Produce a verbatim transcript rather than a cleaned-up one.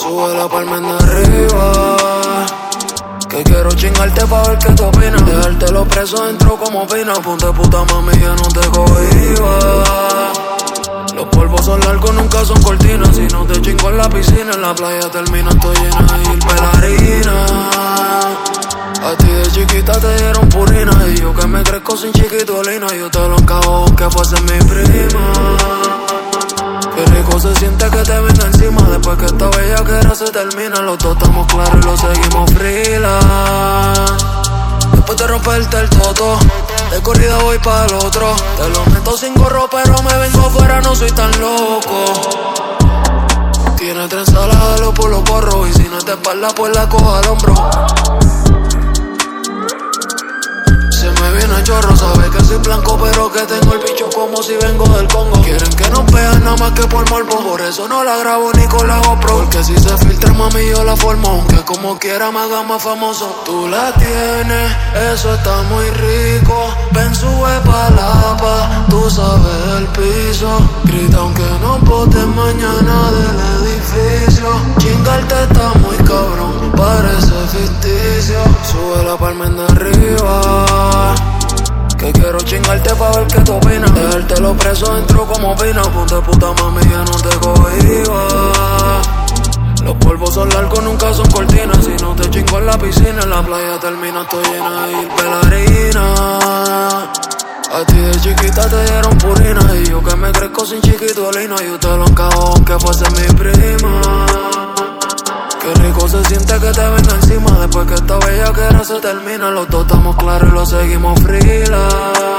Sube la palma en arriba, que quiero chingarte pa' ver qué te opinas. Dejártelo preso dentro como pina. Ponte puta mami, ya no te cohiba. Los polvos son largos, nunca son cortinas. Si no te chingo en la piscina, en la playa termina estoy llena de ir pelarina. A ti de chiquita te dieron purina, y yo que me crezco sin chiquitolina. Yo te lo encabo aunque fuese mi prima. Qué rico se siente que te venga encima. Después que esta bellaquera se termina, los dos estamos claros y lo seguimos freelance. Después de romperte el toto, de corrida voy para el otro. Te lo meto sin gorro pero me vengo afuera, no soy tan loco. Tiene tres alas, jalo por los porros, y si no es de espalda pues la cojo al hombro. Se me viene el chorro, sabe que soy blanco pero que tengo el bicho como si vengo del Congo. Quieren que nos vean nada más que por morbo, por eso no la grabo ni con la GoPro. Porque si se filtra mami yo la formo, aunque como quiera me haga más famoso. Tú la tienes, eso está muy rico. Ven sube pa' la pa', tú sabes del piso. Grita aunque no botes mañana del edificio. Chingarte está muy cabrón, parece ficticio. Sube la palma en arriba, que quiero chingarte pa' ver qué te opinas. Dejártelo preso dentro como pina. Ponte puta mami, ya no te cohiba. Los polvos son largos, nunca son cortinas. Si no te chingo en la piscina, en la playa termina estoy llena de ir pelarina. A ti de chiquita te dieron purina, y yo que me crezco sin chiquitolina. Yo te lo encabo aunque fuese mi prima. Qué rico se siente que te venga encima. Después que esta bellaquera se termina, los dos estamos claros y lo seguimos freelance.